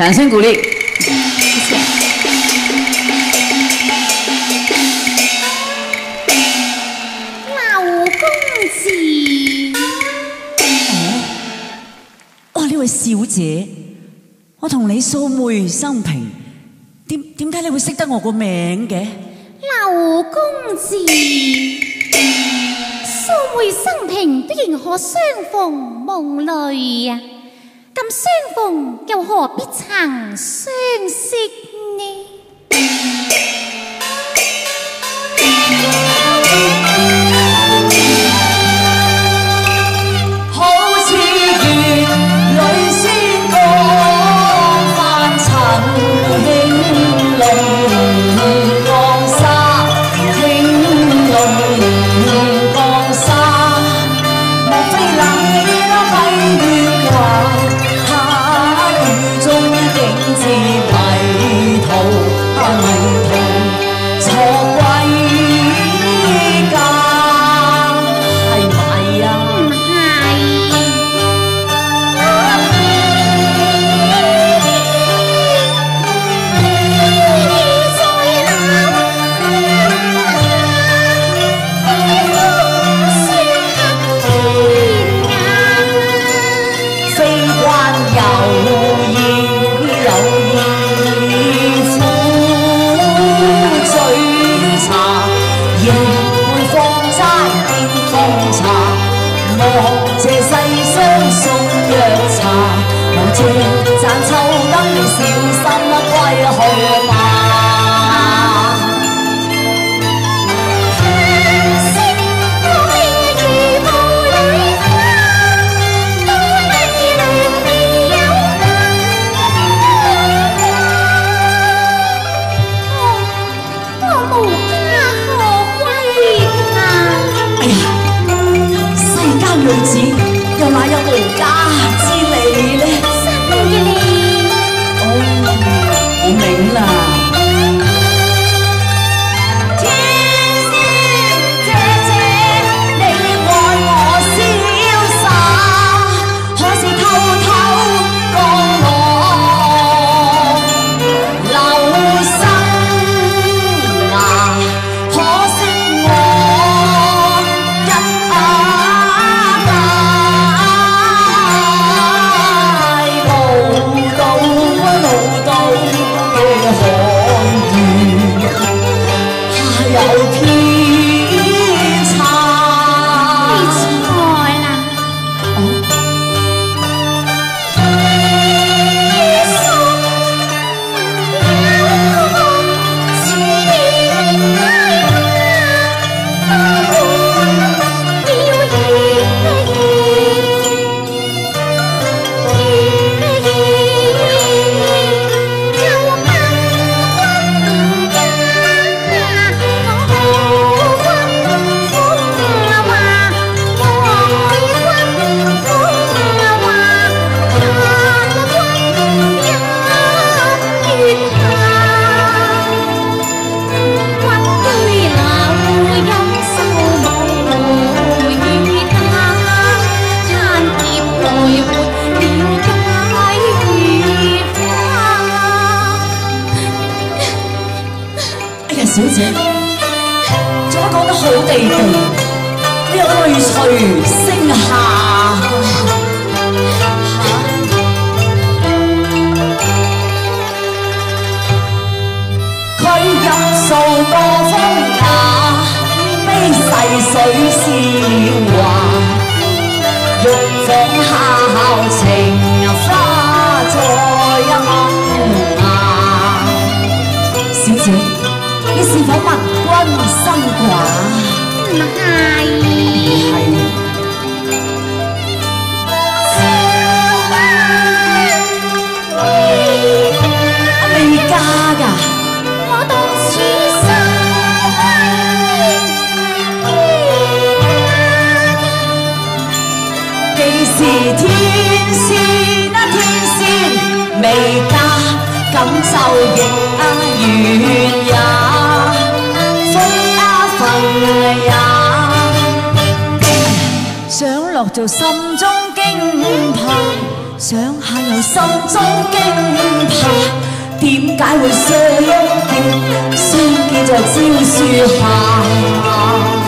掌声鼓励。 谢谢。老公子， 哇！呢位小姐，我同你素昧生平，點解你會識得我個名嘅？ 老公子，素昧生平，必然可相逢夢裏啊！咁相逢又何必曾相識呢？ 好似月裏先講翻曾興隆江沙，興隆江沙，莫非冷氣啦閉月華，他雨中竟至迷途迷途錯歸。這世相送藥茶，無借盞秋燈，你小心歸去吧。女子又哪有無家之理呢？ 新嘅你， 哦，我明啦。天仙姐姐，你愛我瀟灑，可是偷偷降落流生啊！可惜我一小姐，做得講得好地地，你有淚垂聲下。佢入數多風雅，悲逝水笑話，玉房孝情花再一暗雅。小姐。你是否問君生寡？ 唔係。 未嫁㗎？ 我當處心既是天仙啊天仙，未嫁咁就亦緣也。想落做心中驚怕，想下又心中驚怕。 相見，相見在蕉樹下。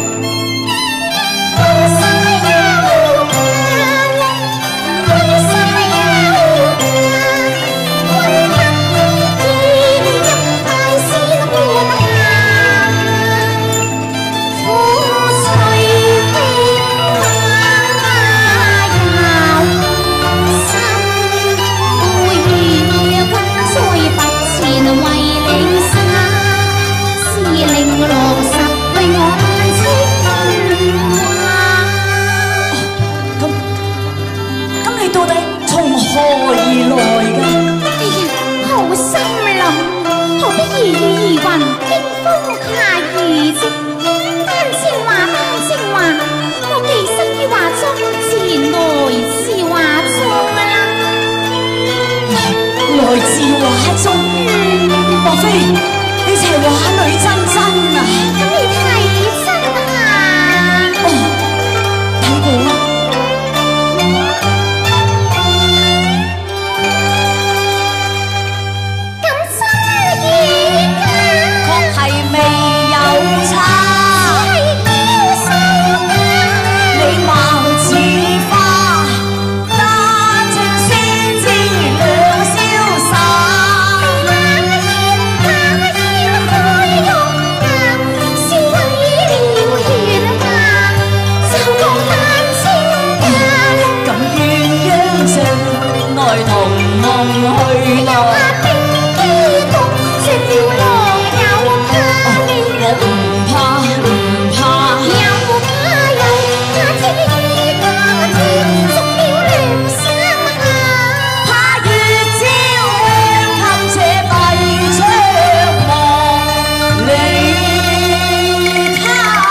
來自畫中，莫非你就係畫女真真啊？ 咁你睇真啊？ 哦，睇過啦。 咁真嘅㗎， 確係未有差。 係嬌羞㗎， 你貌似花，單情先知兩瀟灑。愛同夢去來， 冰肌凍雪了浪有怕你， 我唔怕唔怕， 有怕有怕天家天熟了良心下， 怕月照向這閉窗望離他。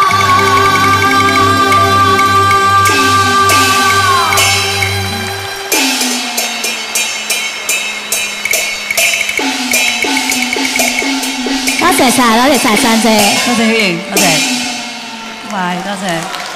多謝晒，多謝晒珊姐， 多謝曉瑩，多謝，拜，多謝。